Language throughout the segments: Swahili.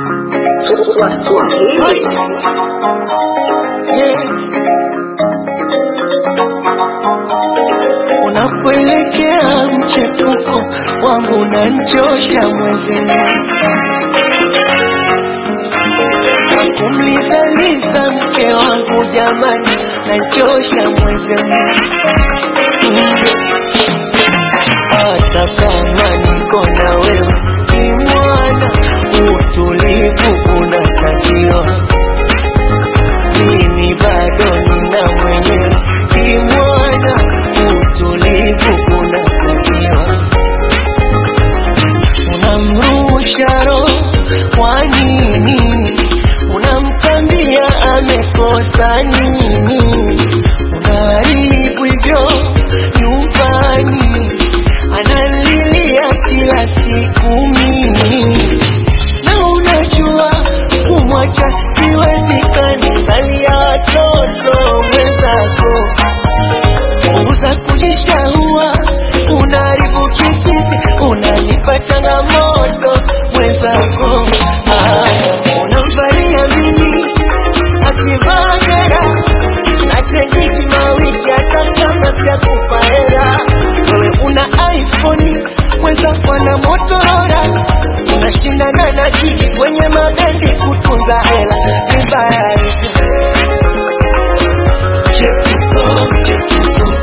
Unapoelekea mchepuko wangu unanichosha mwezini, kumlidhaliza mke wangu jamani unanichosha mwezini. Hata kama niko na wewe ni mwana, utulivu unatakiwa. Mimi bado nina mwenyewe ni mwana, utulivu unatakiwa. Unamrusha roho kwa nini? Unamtambia amekosa nini? Unaharibu hivyo nyumbani, analilia kila siku mimi. Na unajua kumwacha siwezekani, bali ya watoto wenzako. Punguza kujishaua, unaharibu kichizi, unanipa changamoto wenzako. Unamvalia mimi akivaa dera, nachenjiki mawiki hata kama sijakupa hela. Wewe una iPhone, mwenzako na Motorola, unashindana na jiji kwenye magari kutunza hela. Vibaya chepuko, chepuko,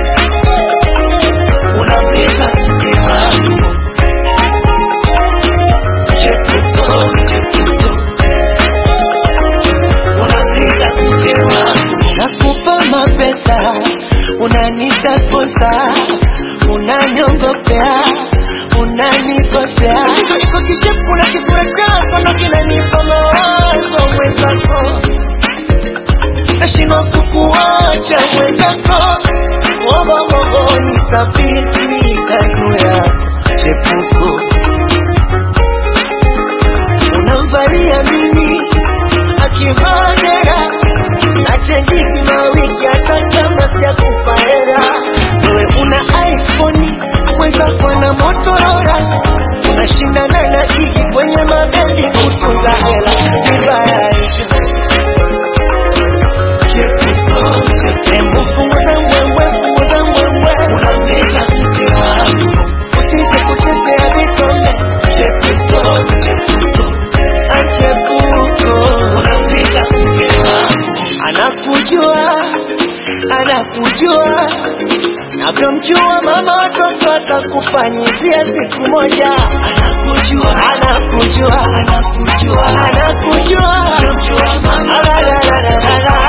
unapenda mke wangu. Chepuko, chepuko, unapenda mke wangu. Nakupa mapesa, unanita sponsor, unanyongopea, unanikosea. Iko kishepu na kisura chako ndo kinanipa mawazo mwenzako. Nashindwa kukuacha mwenzako, wogo nitapisika juu yako. Chepuko, unamvalia mimi akivaa dera, nachenjiki mawiki hata kama sijakupa hela. Wewe una iPhone, mwenzako na Motorola, unashindana na jiji kwenye magari kutunza hela. Vibaya anakujua, navyomjua mama watoto atakufanyizia siku moja. Anakujua, anakujua, anakujua, anakujua, navyomjua mama.